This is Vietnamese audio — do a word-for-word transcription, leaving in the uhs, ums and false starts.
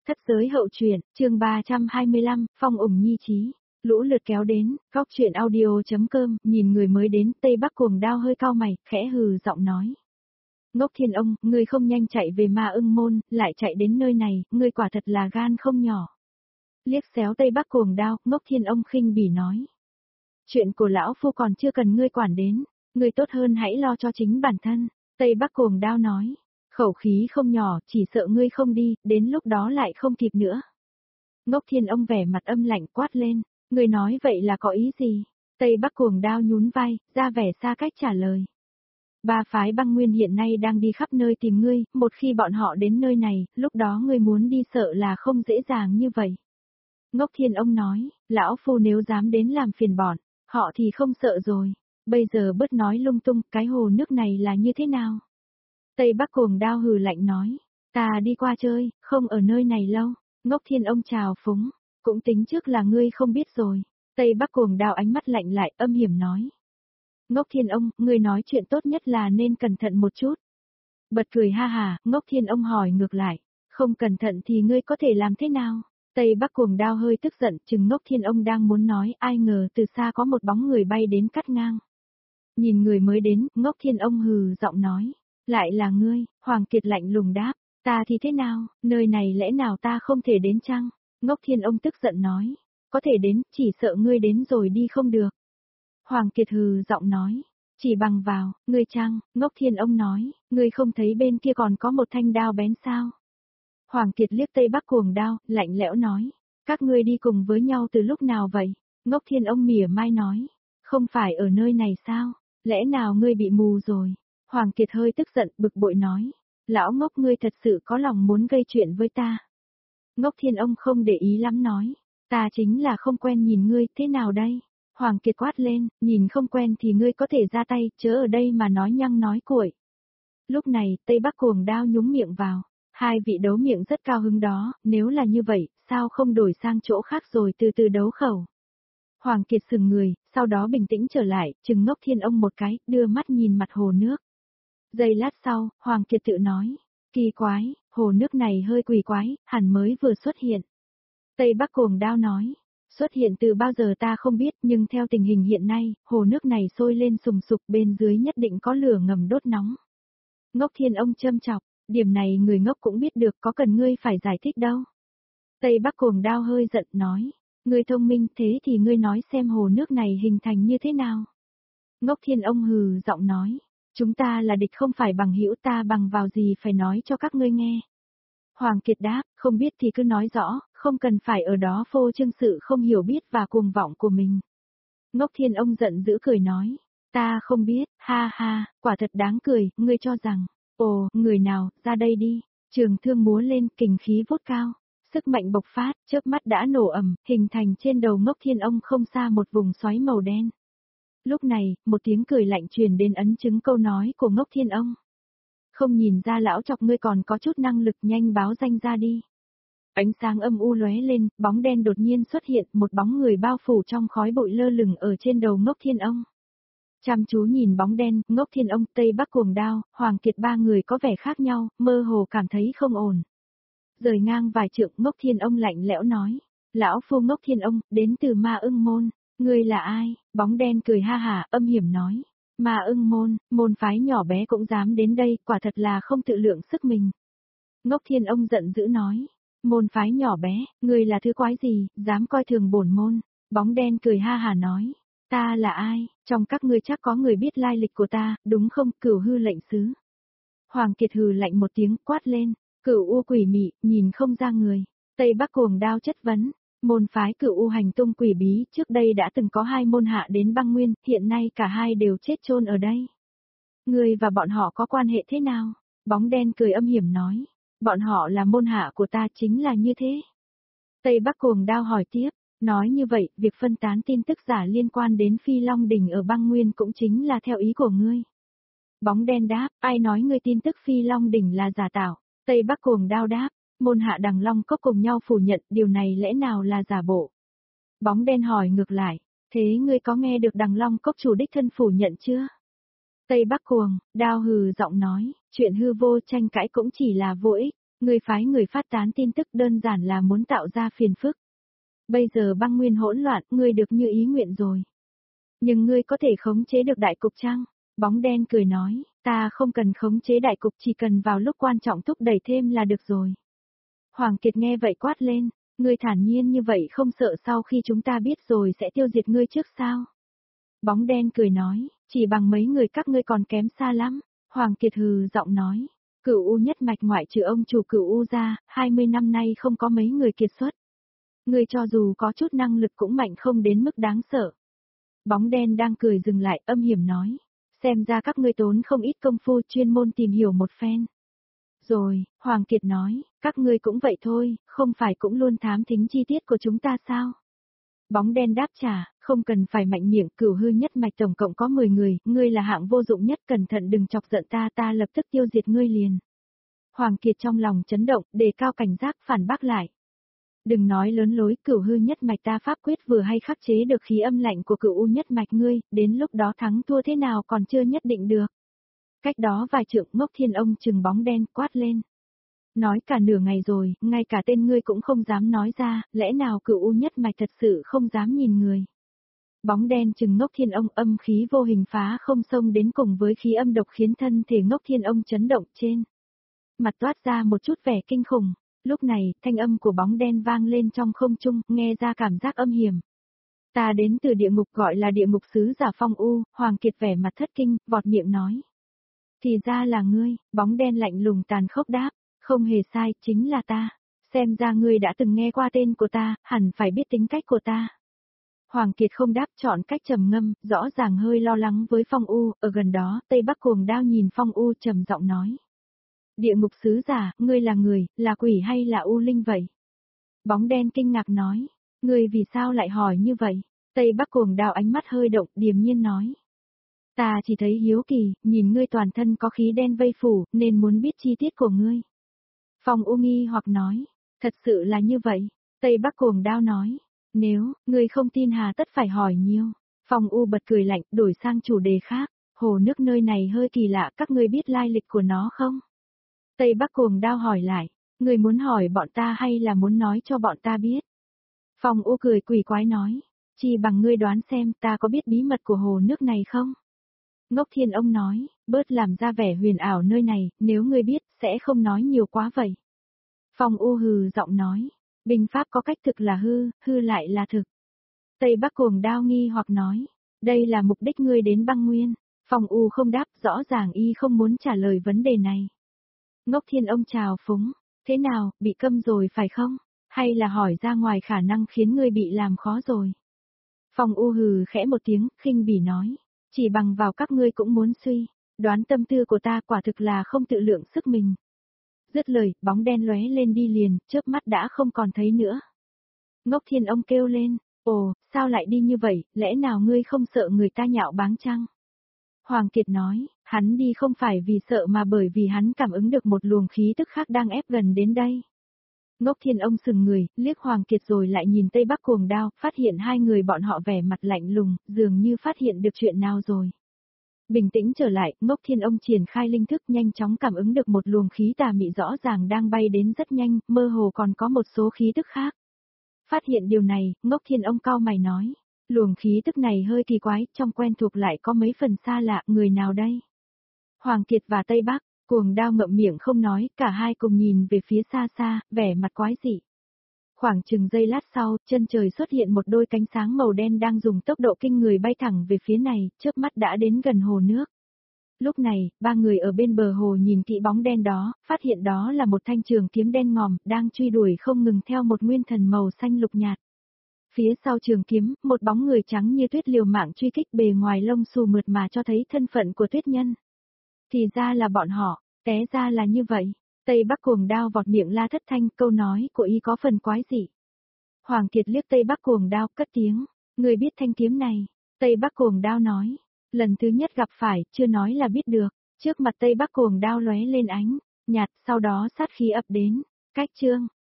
Thất giới hậu truyện, chương ba trăm hai mươi lăm, phong ủng nhi trí. Lũ lượt kéo đến, góc truyện audio.com, nhìn người mới đến, Tây Bắc cuồng đao hơi cau mày, khẽ hừ giọng nói. Ngốc Thiên ông, ngươi không nhanh chạy về Ma Ưng môn, lại chạy đến nơi này, ngươi quả thật là gan không nhỏ. Liếc xéo Tây Bắc cuồng đao, Ngốc Thiên ông khinh bỉ nói. Chuyện của lão phu còn chưa cần ngươi quản đến, ngươi tốt hơn hãy lo cho chính bản thân, Tây Bắc cuồng đao nói. Khẩu khí không nhỏ, chỉ sợ ngươi không đi, đến lúc đó lại không kịp nữa. Ngốc Thiên ông vẻ mặt âm lạnh quát lên, ngươi nói vậy là có ý gì? Tây Bắc cuồng đao nhún vai, ra vẻ xa cách trả lời. Ba phái băng nguyên hiện nay đang đi khắp nơi tìm ngươi, một khi bọn họ đến nơi này, lúc đó ngươi muốn đi sợ là không dễ dàng như vậy. Ngốc Thiên ông nói, lão phu nếu dám đến làm phiền bọn, họ thì không sợ rồi. Bây giờ bớt nói lung tung, cái hồ nước này là như thế nào? Tây Bắc cuồng đao hừ lạnh nói, ta đi qua chơi, không ở nơi này lâu. Ngốc Thiên ông chào phúng, cũng tính trước là ngươi không biết rồi. Tây Bắc cuồng đao ánh mắt lạnh lại âm hiểm nói. Ngốc Thiên ông, ngươi nói chuyện tốt nhất là nên cẩn thận một chút. Bật cười ha hà, Ngốc Thiên ông hỏi ngược lại, không cẩn thận thì ngươi có thể làm thế nào? Tây Bắc cuồng đao hơi tức giận, chừng Ngốc Thiên ông đang muốn nói, ai ngờ từ xa có một bóng người bay đến cắt ngang. Nhìn người mới đến, Ngốc Thiên ông hừ giọng nói. Lại là ngươi, Hoàng Kiệt lạnh lùng đáp, ta thì thế nào, nơi này lẽ nào ta không thể đến chăng? Ngốc Thiên ông tức giận nói, có thể đến, chỉ sợ ngươi đến rồi đi không được. Hoàng Kiệt hừ giọng nói, chỉ bằng vào, ngươi chăng? Ngốc Thiên ông nói, ngươi không thấy bên kia còn có một thanh đao bén sao? Hoàng Kiệt liếc Tây Bắc cuồng đao, lạnh lẽo nói, các ngươi đi cùng với nhau từ lúc nào vậy? Ngốc Thiên ông mỉa mai nói, không phải ở nơi này sao? Lẽ nào ngươi bị mù rồi? Hoàng Kiệt hơi tức giận, bực bội nói, lão Ngốc ngươi thật sự có lòng muốn gây chuyện với ta. Ngốc Thiên ông không để ý lắm nói, ta chính là không quen nhìn ngươi, thế nào đây? Hoàng Kiệt quát lên, nhìn không quen thì ngươi có thể ra tay, chớ ở đây mà nói nhăng nói cuội. Lúc này, Tây Bắc cuồng đao nhúng miệng vào, hai vị đấu miệng rất cao hứng đó, nếu là như vậy, sao không đổi sang chỗ khác rồi từ từ đấu khẩu. Hoàng Kiệt sừng người, sau đó bình tĩnh trở lại, chừng Ngốc Thiên ông một cái, đưa mắt nhìn mặt hồ nước. Giây lát sau, Hoàng Kiệt tự nói, kỳ quái, hồ nước này hơi quỷ quái, hẳn mới vừa xuất hiện. Tây Bắc cuồng đao nói, xuất hiện từ bao giờ ta không biết, nhưng theo tình hình hiện nay, hồ nước này sôi lên sùng sục, bên dưới nhất định có lửa ngầm đốt nóng. Ngốc Thiên ông châm chọc, điểm này người ngốc cũng biết được, có cần ngươi phải giải thích đâu. Tây Bắc cuồng đao hơi giận nói, ngươi thông minh thế thì ngươi nói xem hồ nước này hình thành như thế nào. Ngốc Thiên ông hừ giọng nói. Chúng ta là địch không phải bằng hữu, ta bằng vào gì phải nói cho các ngươi nghe. Hoàng Kiệt đáp, không biết thì cứ nói rõ, không cần phải ở đó phô trương sự không hiểu biết và cuồng vọng của mình. Ngốc Thiên ông giận dữ cười nói, ta không biết, ha ha, quả thật đáng cười, ngươi cho rằng, ồ, người nào, ra đây đi, trường thương múa lên, kình khí vút cao, sức mạnh bộc phát, chớp mắt đã nổ ầm, hình thành trên đầu Ngốc Thiên ông không xa một vùng xoáy màu đen. Lúc này, một tiếng cười lạnh truyền đến ấn chứng câu nói của Ngốc Thiên ông. Không nhìn ra lão chọc ngươi còn có chút năng lực, nhanh báo danh ra đi. Ánh sáng âm u lóe lên, bóng đen đột nhiên xuất hiện, một bóng người bao phủ trong khói bụi lơ lửng ở trên đầu Ngốc Thiên ông. Chăm chú nhìn bóng đen, Ngốc Thiên ông, Tây Bắc cuồng đao, Hoàng Kiệt ba người có vẻ khác nhau, mơ hồ cảm thấy không ổn. Rời ngang vài trượng, Ngốc Thiên ông lạnh lẽo nói, lão phu Ngốc Thiên ông, đến từ Ma Ưng môn. Ngươi là ai? Bóng đen cười ha hả, âm hiểm nói. Ma Ưng môn, môn phái nhỏ bé cũng dám đến đây, quả thật là không tự lượng sức mình. Ngốc Thiên ông giận dữ nói. Môn phái nhỏ bé, ngươi là thứ quái gì, dám coi thường bổn môn. Bóng đen cười ha hả nói. Ta là ai? Trong các ngươi chắc có người biết lai lịch của ta, đúng không? Cửu hư lệnh sứ. Hoàng Kiệt hừ lạnh một tiếng, quát lên. Cửu u quỷ mị, nhìn không ra người. Tây Bắc cuồng đao chất vấn. Môn phái Cửu U hành tung quỷ bí, trước đây đã từng có hai môn hạ đến băng nguyên, hiện nay cả hai đều chết chôn ở đây. Ngươi và bọn họ có quan hệ thế nào? Bóng đen cười âm hiểm nói. Bọn họ là môn hạ của ta, chính là như thế. Tây Bắc cuồng đao hỏi tiếp, nói như vậy, việc phân tán tin tức giả liên quan đến Phi Long Đỉnh ở băng nguyên cũng chính là theo ý của ngươi. Bóng đen đáp, ai nói ngươi tin tức Phi Long Đỉnh là giả tạo? Tây Bắc cuồng đao đáp. Môn hạ Đằng Long Cốc cùng nhau phủ nhận, điều này lẽ nào là giả bộ? Bóng đen hỏi ngược lại, thế ngươi có nghe được Đằng Long Cốc chủ đích thân phủ nhận chưa? Tây Bắc cuồng, đao hừ giọng nói, chuyện hư vô tranh cãi cũng chỉ là vô ích, Ngươi phái người phát tán tin tức đơn giản là muốn tạo ra phiền phức. Bây giờ băng nguyên hỗn loạn, ngươi được như ý nguyện rồi. Nhưng ngươi có thể khống chế được đại cục chăng? Bóng đen cười nói, ta không cần khống chế đại cục, chỉ cần vào lúc quan trọng thúc đẩy thêm là được rồi. Hoàng Kiệt nghe vậy quát lên, ngươi thản nhiên như vậy không sợ sau khi chúng ta biết rồi sẽ tiêu diệt ngươi trước sao? Bóng đen cười nói, chỉ bằng mấy người các ngươi còn kém xa lắm. Hoàng Kiệt hừ giọng nói, Cửu U nhất mạch ngoại trừ ông chủ Cửu U ra, hai mươi năm nay không có mấy người kiệt xuất. Ngươi cho dù có chút năng lực cũng mạnh không đến mức đáng sợ. Bóng đen đang cười dừng lại, âm hiểm nói, xem ra các ngươi tốn không ít công phu chuyên môn tìm hiểu một phen. Rồi, Hoàng Kiệt nói, các ngươi cũng vậy thôi, không phải cũng luôn thám thính chi tiết của chúng ta sao? Bóng đen đáp trả, không cần phải mạnh miệng, Cửu hư nhất mạch tổng cộng có mười người, ngươi là hạng vô dụng nhất, cẩn thận đừng chọc giận ta, ta lập tức tiêu diệt ngươi liền. Hoàng Kiệt trong lòng chấn động, đề cao cảnh giác phản bác lại. Đừng nói lớn lối, Cửu hư nhất mạch ta pháp quyết vừa hay khắc chế được khí âm lạnh của Cửu U nhất mạch ngươi, đến lúc đó thắng thua thế nào còn chưa nhất định được. Cách đó vài trượng, Ngốc Thiên ông trừng bóng đen quát lên. Nói cả nửa ngày rồi, ngay cả tên ngươi cũng không dám nói ra, lẽ nào Cửu U nhất mạch thật sự không dám nhìn người. Bóng đen trừng Ngốc Thiên ông, âm khí vô hình phá không xông đến cùng với khí âm độc khiến thân thể Ngốc Thiên ông chấn động trên. Mặt toát ra một chút vẻ kinh khủng. Lúc này, thanh âm của bóng đen vang lên trong không trung, nghe ra cảm giác âm hiểm. Ta đến từ địa ngục, gọi là địa ngục sứ giả Phong U. Hoàng Kiệt vẻ mặt thất kinh, vọt miệng nói. Thì ra là ngươi, bóng đen lạnh lùng tàn khốc đáp, không hề sai, chính là ta. Xem ra ngươi đã từng nghe qua tên của ta, hẳn phải biết tính cách của ta. Hoàng Kiệt không đáp, chọn cách trầm ngâm, rõ ràng hơi lo lắng với Phong U, ở gần đó, Tây Bắc Cuồng Đao nhìn Phong U trầm giọng nói. Địa ngục sứ giả, ngươi là người, là quỷ hay là u linh vậy? Bóng đen kinh ngạc nói, ngươi vì sao lại hỏi như vậy? Tây Bắc Cuồng Đao ánh mắt hơi động, điềm nhiên nói. Ta chỉ thấy hiếu kỳ, nhìn ngươi toàn thân có khí đen vây phủ, nên muốn biết chi tiết của ngươi. Phong U nghi hoặc nói, thật sự là như vậy. Tây Bắc Cuồng Đao nói, nếu, ngươi không tin hà tất phải hỏi nhiều. Phong U bật cười lạnh, đổi sang chủ đề khác, hồ nước nơi này hơi kỳ lạ, các ngươi biết lai lịch của nó không? Tây Bắc Cuồng Đao hỏi lại, ngươi muốn hỏi bọn ta hay là muốn nói cho bọn ta biết? Phong U cười quỷ quái nói, chỉ bằng ngươi đoán xem ta có biết bí mật của hồ nước này không? Ngốc Thiên ông nói, bớt làm ra vẻ huyền ảo nơi này, nếu ngươi biết, sẽ không nói nhiều quá vậy. Phong U hừ giọng nói, binh pháp có cách thực là hư, hư lại là thực. Tây Bắc Cuồng Đao nghi hoặc nói, đây là mục đích ngươi đến băng nguyên. Phong U không đáp, rõ ràng y không muốn trả lời vấn đề này. Ngốc Thiên ông chào phúng, thế nào, bị câm rồi phải không? Hay là hỏi ra ngoài khả năng khiến ngươi bị làm khó rồi? Phong U hừ khẽ một tiếng, khinh bỉ nói, chỉ bằng vào các ngươi cũng muốn suy, đoán tâm tư của ta quả thực là không tự lượng sức mình. Dứt lời, bóng đen lóe lên đi liền, chớp mắt đã không còn thấy nữa. Ngốc Thiên ông kêu lên, ồ, sao lại đi như vậy, lẽ nào ngươi không sợ người ta nhạo báng chăng? Hoàng Kiệt nói, hắn đi không phải vì sợ mà bởi vì hắn cảm ứng được một luồng khí tức khác đang ép gần đến đây. Ngốc Thiên ông sừng người, liếc Hoàng Kiệt rồi lại nhìn Tây Bắc Cuồng Đao, phát hiện hai người bọn họ vẻ mặt lạnh lùng, dường như phát hiện được chuyện nào rồi. Bình tĩnh trở lại, Ngốc Thiên ông triển khai linh thức nhanh chóng cảm ứng được một luồng khí tà mị rõ ràng đang bay đến rất nhanh, mơ hồ còn có một số khí tức khác. Phát hiện điều này, Ngốc Thiên ông cau mày nói. Luồng khí tức này hơi kỳ quái, trong quen thuộc lại có mấy phần xa lạ, người nào đây? Hoàng Kiệt và Tây Bắc, Cuồng Đao ngậm miệng không nói, cả hai cùng nhìn về phía xa xa, vẻ mặt quái dị. Khoảng chừng giây lát sau, chân trời xuất hiện một đôi cánh sáng màu đen đang dùng tốc độ kinh người bay thẳng về phía này, chớp mắt đã đến gần hồ nước. Lúc này, ba người ở bên bờ hồ nhìn kỹ bóng đen đó, phát hiện đó là một thanh trường kiếm đen ngòm, đang truy đuổi không ngừng theo một nguyên thần màu xanh lục nhạt. Phía sau trường kiếm, một bóng người trắng như tuyết liều mạng truy kích, bề ngoài lông xù mượt mà cho thấy thân phận của tuyết nhân. Thì ra là bọn họ, té ra là như vậy. Tây Bắc Cuồng Đao vọt miệng la thất thanh, câu nói của y có phần quái dị. Hoàng Kiệt liếc Tây Bắc Cuồng Đao, cất tiếng, người biết thanh kiếm này? Tây Bắc Cuồng Đao nói, lần thứ nhất gặp phải, chưa nói là biết được. Trước mặt Tây Bắc Cuồng Đao lóe lên ánh nhạt, sau đó sát khí ập đến. Cách chương